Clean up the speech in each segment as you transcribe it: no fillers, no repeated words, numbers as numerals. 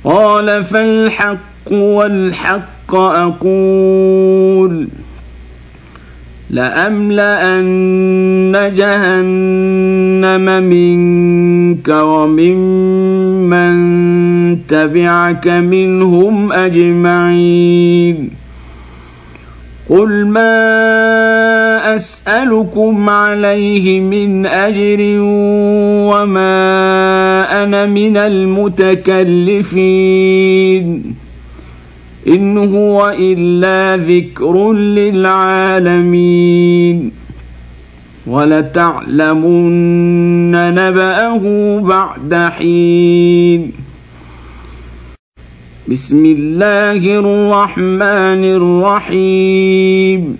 قال فالحق والحق أقول لأملأن جهنم منك وممن تبعك منهم أجمعين قل ما أسألكم عليه من أجر وما أنا من المتكلفين إن هو إلا ذكر للعالمين ولتعلمن نبأه بعد حين بسم الله الرحمن الرحيم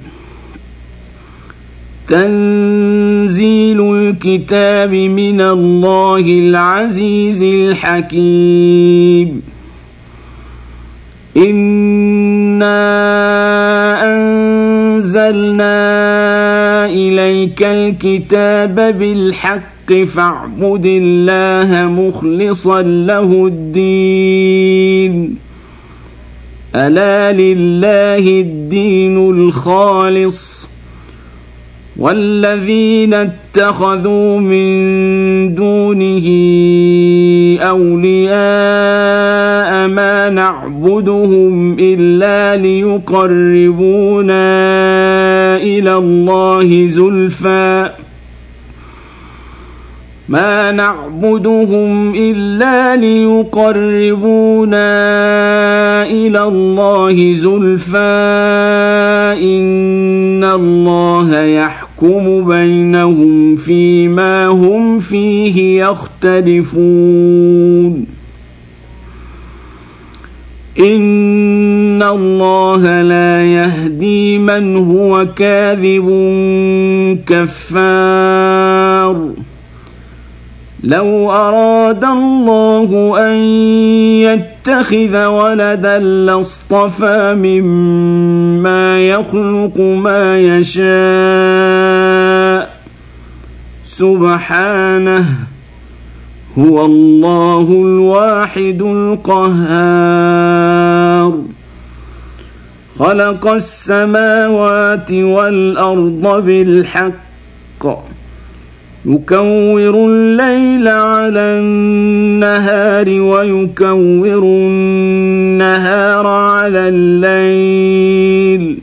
تنزيل الكتاب من الله العزيز الحكيم إنا أنزلنا إليك الكتاب بالحق فاعبد الله مخلصا له الدين ألا لله الدين الخالص والذين اتخذوا من دونه أولياء ما نعبدهم إلا ليقربونا إلى الله زلفى ما نعبدهم إلا ليقربونا إلى الله زلفى إن الله يحكم بينهم فيما هم فيه يختلفون إن الله لا يهدي من هو كاذب كفار لو أراد الله أن يتخذ ولدا لاصطفى مما يخلق ما يشاء سبحانه هو الله الواحد القهار خلق السماوات والأرض بالحق يكور الليل على النهار ويكور النهار على الليل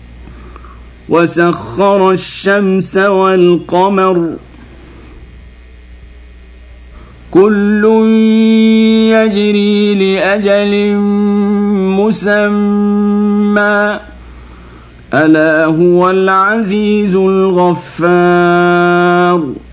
وسخر الشمس والقمر كل يجري لأجل مسمى ألا هو العزيز الغفار